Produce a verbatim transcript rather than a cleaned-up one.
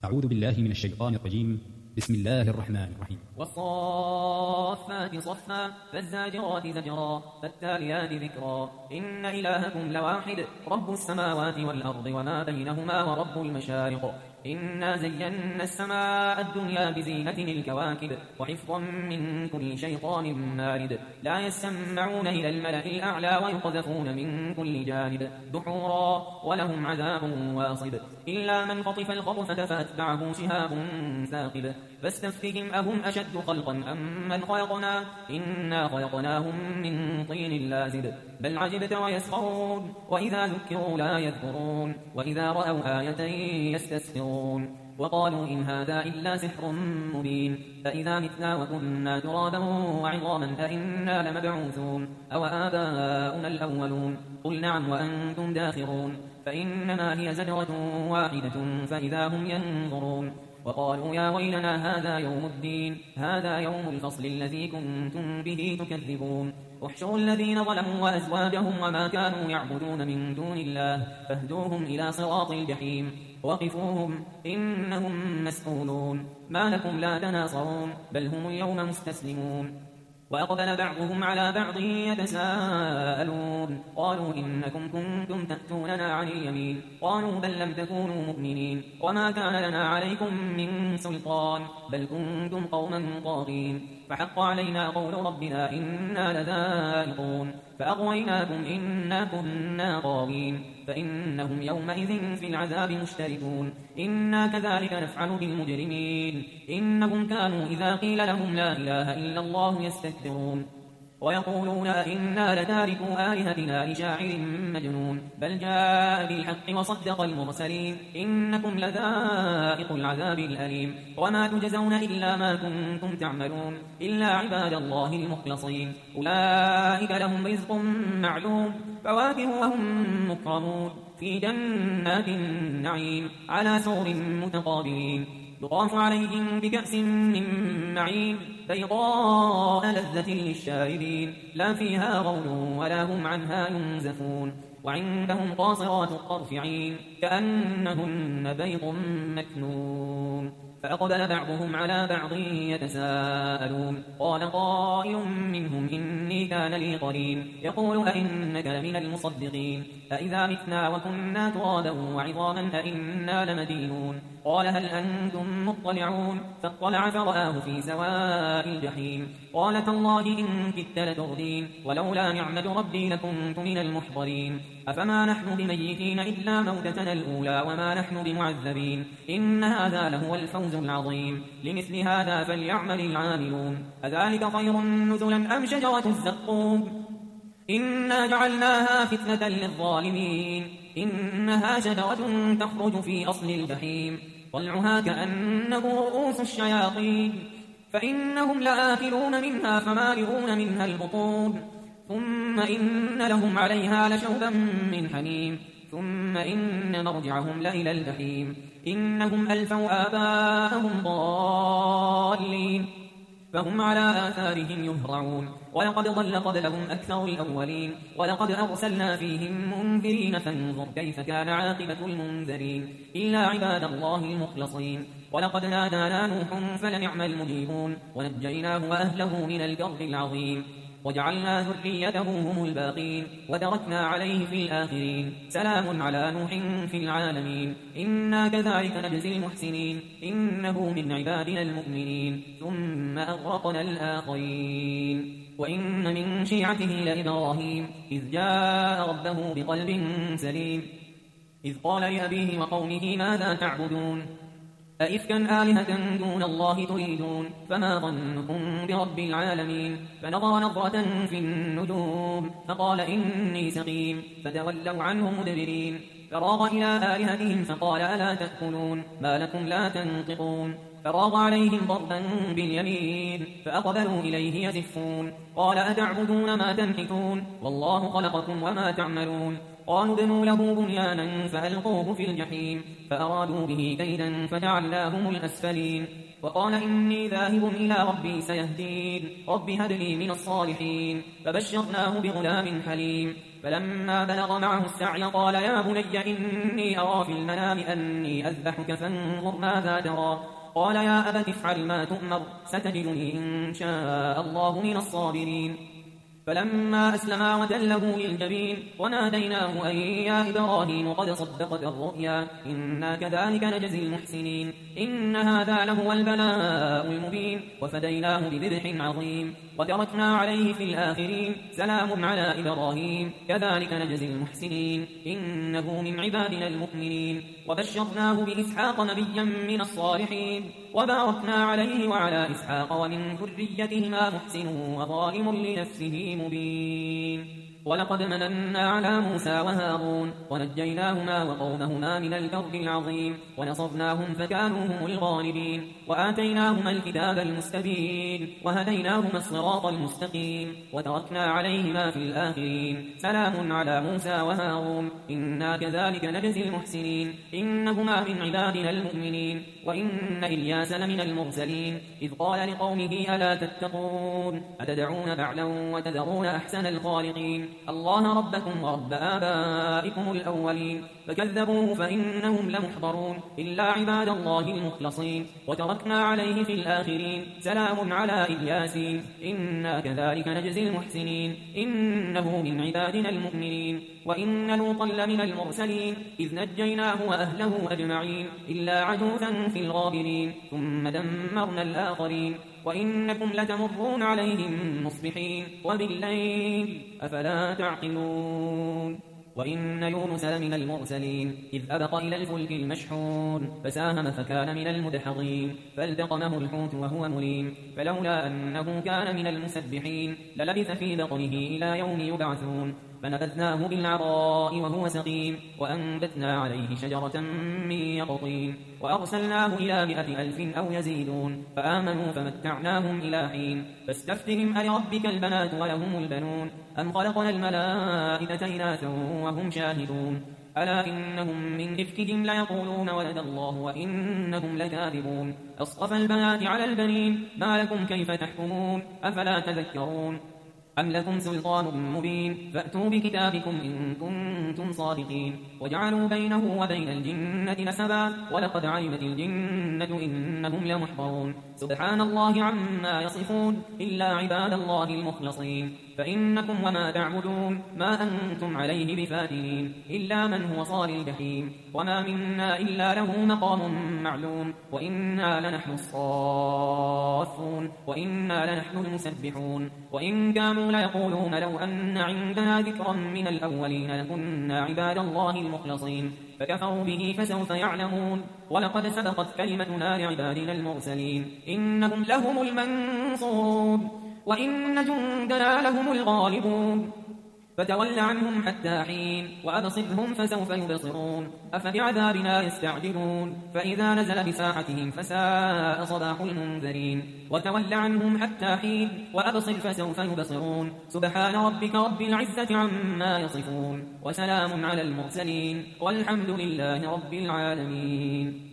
أعوذ بالله من الشيطان الرجيم. بسم الله الرحمن الرحيم. والصافات صفا فالزاجرات زجرا فالتاليات ذكرا إن إلهكم لواحد رب السماوات والأرض وما بينهما ورب المشارق إنا زينا السماء الدنيا بزينة الكواكب وحفظا من كل شيطان مارد لا يسمعون إلى الملأ الأعلى ويقذفون من كل جانب دحورا ولهم عذاب واصب إلا من خطف الخطفة فأتبعه شهاب ثاقب فاستفتهم أهم أشد خلقا أم من خلقنا إنا خلقناهم من طين لازب بل عجبت ويسخرون وإذا ذكروا لا يذكرون وإذا رأوا آية يستسخرون وقالوا إن هذا إلا سحر مبين فإذا متنا وكنا ترابا وعظاما أئنا لمبعوثون أو آباؤنا الأولون قل نعم وأنتم داخرون فإنما هي زجرة واحدة فإذا هم ينظرون وقالوا يا ويلنا هذا يوم الدين هذا يوم الفصل الذي كنتم به تكذبون احشروا الذين ظلموا وأزواجهم وما كانوا يعبدون من دون الله فاهدوهم إلى صراط الجحيم وقفوهم إنهم مسؤولون ما لكم لا تناصرون بل هم اليوم مستسلمون وأقبل بعضهم على بعض يتساءلون قالوا إنكم كنتم تأتوننا عن اليمين قالوا بل لم تكونوا مؤمنين وما كان لنا عليكم من سلطان بل كنتم قوما طاغين فحق علينا قول ربنا إنا لذائقون فأغويناكم إنا كنا طاغين فإنهم يومئذ في العذاب مشتركون إنا كذلك نفعل بالمجرمين إنهم كانوا إذا قيل لهم لا إله إلا الله يستكبرون ويقولون إنا لتاركوا آلهتنا لشاعر مجنون بل جاء بالحق وصدق المرسلين إنكم لذائق العذاب الأليم وما تجزون إلا ما كنتم تعملون إلا عباد الله المخلصين أولئك لهم رزق معلوم فواكه وهم مكرمون في جنات النعيم على سرر متقابلين يطاف عليهم بكأس من معين بيضاء لذة للشاربين لا فيها غول ولا هم عنها ينزفون وعندهم قاصرات الطرف عين كأنهن بيض مكنون فأقبل بعضهم على بعض يتساءلون قال قائل منهم إني كان لي قرين يقول أئنك لمن المصدقين أئذا متنا وكنا ترابا وعظاما أئنا لمدينون قال هل أنتم مطلعون فاطلع فرآه في سواء الجحيم قال تالله إن كدت لتردين ولولا نعمة ربي لكنت من المحضرين أفما نحن بميتين إلا موتتنا الأولى وما نحن بمعذبين إن هذا لهو الفوز العظيم لمثل هذا فليعمل العاملون أذلك خير نزلا أم شجرة الزقوم إنا جعلناها فتنة للظالمين إنها شجرة تخرج في أصل الجحيم طلعها كأنه رؤوس الشياطين فإنهم لآكلون منها فمالئون منها البطون ثم إن لهم عليها لشوبا من حميم ثم إن مرجعهم لإلى الجحيم إنهم ألفوا آباءهم ضالين فهم على آثارهم يهرعون ولقد ضل قبلهم أكثر الأولين ولقد أرسلنا فيهم منذرين فانظر كيف كان عاقبة المنذرين إلا عباد الله المخلصين ولقد نادانا نوح فلنعم المجيبون ونجيناه وأهله من الكرب العظيم وجعلنا ذريته هم الباقين وتركنا عليه في الآخرين سلام على نوح في العالمين إنا كذلك نجزي المحسنين إنه من عبادنا المؤمنين ثم أغرقنا الآخرين وإن من شيعته لإبراهيم إذ جاء ربه بقلب سليم إذ قال لأبيه وقومه ماذا تعبدون أئفكا آلهة دون الله تريدون فما ظنكم برب العالمين فنظر نظرة في النجوم فقال إني سقيم فتولوا عنه مدبرين فراغ إلى آلهتهم فقال ألا تأكلون ما لكم لا تنطقون فراغ عليهم ضربا باليمين فأقبلوا إليه يزفون قال أتعبدون ما تنحتون والله خلقكم وما تعملون قالوا ابنوا له بنيانا فألقوه في الجحيم فأرادوا به كيدا فجعلناهم الأسفلين وقال إني ذاهب إلى ربي سيهدين رب هب لي من الصالحين فبشرناه بغلام حليم فلما بلغ معه السعي قال يا بني إني أرى في المنام أني أذبحك فانظر ماذا ترى قال يا أبت افعل ما تؤمر ستجدني إن شاء الله من الصابرين فلما أسلما وتله للجبين وناديناه أن يا إبراهيم قد صدقت الرؤيا إنا كذلك نجزي المحسنين إن هذا لهو البلاء المبين وفديناه بذبح عظيم وتركنا عليه في الآخرين سلام على إبراهيم كذلك نجزي المحسنين إنه من عبادنا المؤمنين وبشرناه بإسحاق نبيا من الصالحين وباركنا عليه وعلى إسحاق ومن ذريتهما محسن وظالم لنفسه مبين ولقد مننا على موسى وهارون ونجيناهما وقومهما من الكرب العظيم ونصرناهم فكانوا هم الغالبين وآتيناهما الكتاب المستبين وهديناهما الصراط المستقيم وتركنا عليهما في الآخرين سلام على موسى وهارون إنا كذلك نجزي المحسنين إنهما من عبادنا المؤمنين وإن إلياس لمن المرسلين إذ قال لقومه ألا تتقون أتدعون بعلا وتذرون أحسن الخالقين الله ربكم ورب آبائكم الأولين فكذبوه فإنهم لمحضرون إلا عباد الله المخلصين وتركنا عليه في الآخرين سلام على إلياسين إنا كذلك نجزي المحسنين إنه من عبادنا المؤمنين وإن لوطا لمن المرسلين إذ نجيناه وأهله أجمعين إلا عجوزا في الغابرين ثم دمرنا الآخرين وإنكم لتمرون عليهم مصبحين وبالليل أفلا تعقلون وإن يونس لمن المرسلين إذ أبق إلى الفلك المشحون فساهم فكان من المدحضين فالتقمه الحوت وهو مليم فلولا أنه كان من المسبحين للبث في بطنه إلى يوم يبعثون فنبذناه بالعراء وهو سقيم وأنبتنا عليه شجرة من يقطين وأرسلناه إلى مئة ألف أو يزيدون فآمنوا فمتعناهم إلى حين فاستفتهم ألربك البنات ولهم البنون أم خلقنا الملائكة إناثا وهم شاهدون ألا إنهم من إفكهم ليقولون ولد الله وإنهم لكاذبون أصطفى البنات على البنين ما لكم كيف تحكمون أفلا تذكرون أم لكم سلطان مبين فأتوا بكتابكم إن كنتم صادقين وجعلوا بينه وبين الجنة نسبا ولقد علمت الجنة إنهم لمحضرون سبحان الله عما يصفون إلا عباد الله المخلصين فإنكم وما تعبدون ما أنتم عليه بفاتنين إلا من هو صال الجحيم وما منا إلا له مقام معلوم وإنا لنحن الصافون وإنا لنحن المسبحون وإن كانوا ليقولون لو أن عندنا ذكرا من الأولين لكنا عباد الله المخلصين فكفروا به فسوف يعلمون ولقد سبقت كلمتنا لعبادنا المرسلين إنهم لهم المنصورون وإن جندنا لهم الغالبون فتول عنهم حتى حين وأبصرهم فسوف يبصرون أفبعذابنا يستعجلون فإذا نزل بساحتهم فساء صباح المنذرين وتول عنهم حتى حين وأبصر فسوف يبصرون سبحان ربك رب العزة عما يصفون وسلام على المرسلين والحمد لله رب العالمين.